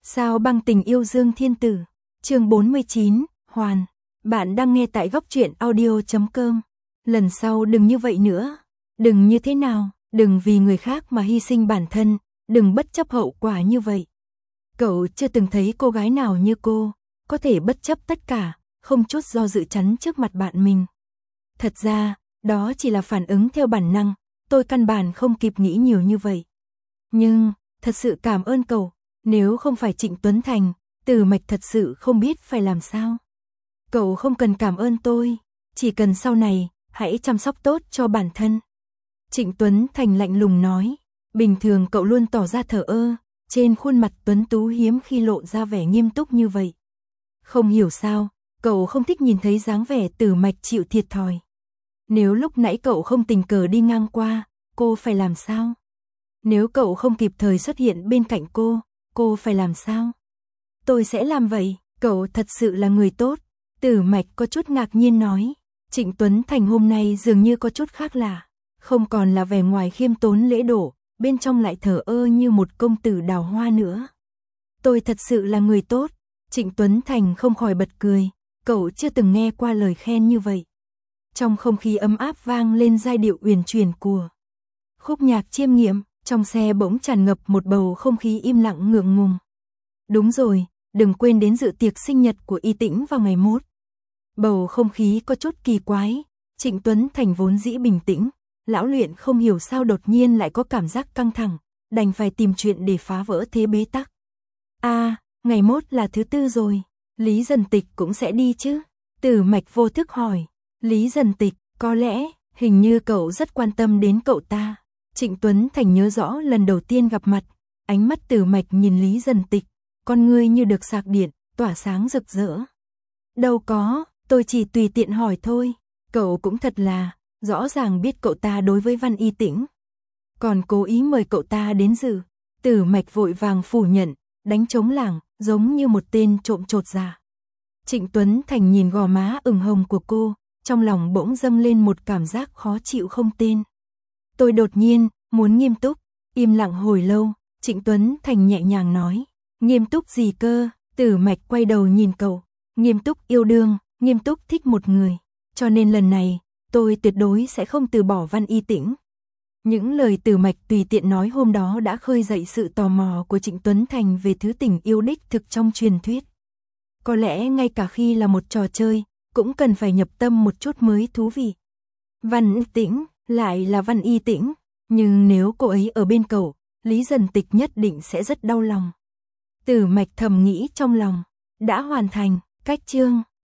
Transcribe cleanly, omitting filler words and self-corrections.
Sao băng tình yêu Dương Thiên Tử, chương 49, Hoàn. Bạn đang nghe tại góc truyện audio.com. Lần sau đừng như vậy nữa. Đừng như thế nào, đừng vì người khác mà hy sinh bản thân, đừng bất chấp hậu quả như vậy. Cậu chưa từng thấy cô gái nào như cô, có thể bất chấp tất cả, không chút do dự chắn trước mặt bạn mình. Thật ra, đó chỉ là phản ứng theo bản năng, tôi căn bản không kịp nghĩ nhiều như vậy. Nhưng, thật sự cảm ơn cậu, nếu không phải Trịnh Tuấn Thành, Từ Mạch thật sự không biết phải làm sao. Cậu không cần cảm ơn tôi, chỉ cần sau này, hãy chăm sóc tốt cho bản thân. Trịnh Tuấn Thành lạnh lùng nói, bình thường cậu luôn tỏ ra thờ ơ, trên khuôn mặt tuấn tú hiếm khi lộ ra vẻ nghiêm túc như vậy. Không hiểu sao, cậu không thích nhìn thấy dáng vẻ Từ Mạch chịu thiệt thòi. Nếu lúc nãy cậu không tình cờ đi ngang qua, cô phải làm sao? Nếu cậu không kịp thời xuất hiện bên cạnh cô phải làm sao? Tôi sẽ làm vậy, cậu thật sự là người tốt. Từ Mạch có chút ngạc nhiên nói, Trịnh Tuấn Thành hôm nay dường như có chút khác lạ. Không còn là vẻ ngoài khiêm tốn lễ độ, bên trong lại thờ ơ như một công tử đào hoa nữa. Tôi thật sự là người tốt. Trịnh Tuấn Thành không khỏi bật cười, cậu chưa từng nghe qua lời khen như vậy. Trong không khí ấm áp vang lên giai điệu uyển chuyển của khúc nhạc chiêm nghiệm, trong xe bỗng tràn ngập một bầu không khí im lặng ngượng ngùng. Đúng rồi, đừng quên đến dự tiệc sinh nhật của Y Tĩnh vào ngày mốt. Bầu không khí có chút kỳ quái, Trịnh Tuấn Thành vốn dĩ bình tĩnh, lão luyện không hiểu sao đột nhiên lại có cảm giác căng thẳng, đành phải tìm chuyện để phá vỡ thế bế tắc. Ngày mốt là thứ Tư rồi, Lý Dần Tịch cũng sẽ đi chứ? Từ Mạch vô thức hỏi, Lý Dần Tịch, có lẽ, hình như cậu rất quan tâm đến cậu ta. Trịnh Tuấn Thành nhớ rõ lần đầu tiên gặp mặt, ánh mắt Từ Mạch nhìn Lý Dần Tịch, con ngươi như được sạc điện, tỏa sáng rực rỡ. Đâu có, tôi chỉ tùy tiện hỏi thôi, cậu cũng thật là, rõ ràng biết cậu ta đối với Văn Y Tĩnh. Còn cố ý mời cậu ta đến dự, Từ Mạch vội vàng phủ nhận, đánh trống lảng, giống như một tên trộm chột dạ. Trịnh Tuấn Thành nhìn gò má ửng hồng của cô, trong lòng bỗng dâng lên một cảm giác khó chịu không tên. Tôi đột nhiên, muốn nghiêm túc, im lặng hồi lâu, Trịnh Tuấn Thành nhẹ nhàng nói, nghiêm túc gì cơ? Từ Mạch quay đầu nhìn cậu, nghiêm túc yêu đương, nghiêm túc thích một người, cho nên lần này, tôi tuyệt đối sẽ không từ bỏ Văn Y Tĩnh. Những lời Từ Mạch tùy tiện nói hôm đó đã khơi dậy sự tò mò của Trịnh Tuấn Thành về thứ tình yêu đích thực trong truyền thuyết. Có lẽ ngay cả khi là một trò chơi, cũng cần phải nhập tâm một chút mới thú vị. Văn Y Tĩnh, lại là Văn Y Tĩnh, nhưng nếu cô ấy ở bên cậu, Lý Dần Tịch nhất định sẽ rất đau lòng. Từ Mạch thầm nghĩ trong lòng, đã hoàn thành, cách chương.